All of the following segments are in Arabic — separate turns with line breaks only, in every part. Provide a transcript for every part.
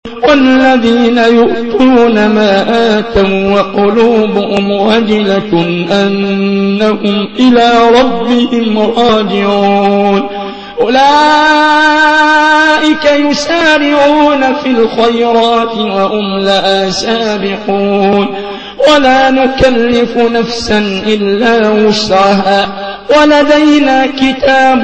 والذين يؤتون ما آتوا وقلوبهم وجلة أنهم إلى ربهم راجعون أولئك يسارعون في الخيرات وهم لها سابقون ولا نكلف نفسا إلا وسعها ولدينا كتاب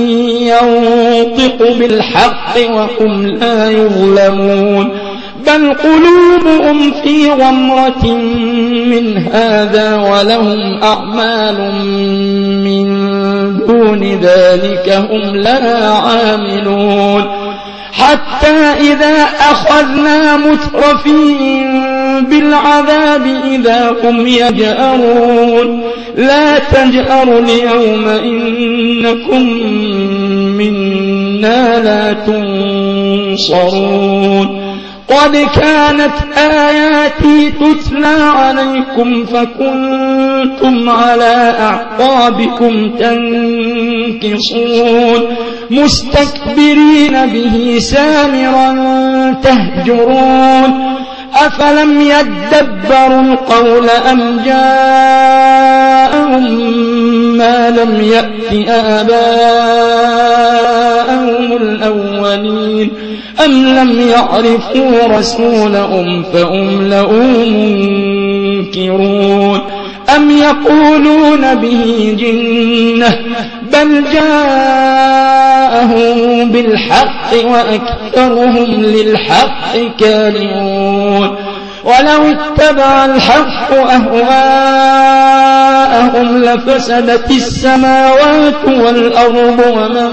ينطق بالحق وهم لا يظلمون بل قلوبهم في غمرة من هذا ولهم أعمال من دون ذلك هم لها عاملون حتى إذا أخذنا مترفين بالعذاب إذا هم يجأرون لا تجأروا اليوم إنكم منا لا تنصرون قد كانت آياتي تتلى عليكم فكنتم على أعقابكم تنكصون مستكبرين به سامرا تهجرون أفلم يدبروا القول أم جاءهم ما لم يأت آباءهم الأولين أم لم يعرفوا رسولهم فهم له منكرون أم يقولون به جنة بل جاءهم بالحق وأكثرهم للحق كارهون ولو اتبع الحق أهواءهم لفسدت السماوات والأرض ومن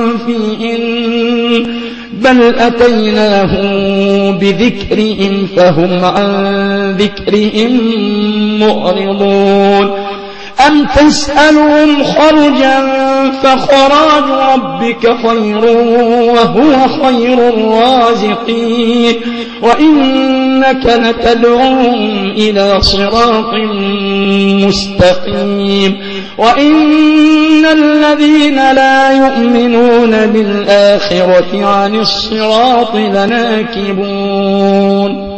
فيهن بل أتيناهم بذكرهم فهم عن ذكرهم معرضون أم تسألهم خرجا فخراج ربك خير وهو خير الرازقين وإنك لتدعوهم إلى صراط مستقيم وإن الذين لا يؤمنون بالآخرة عن الصراط لناكبون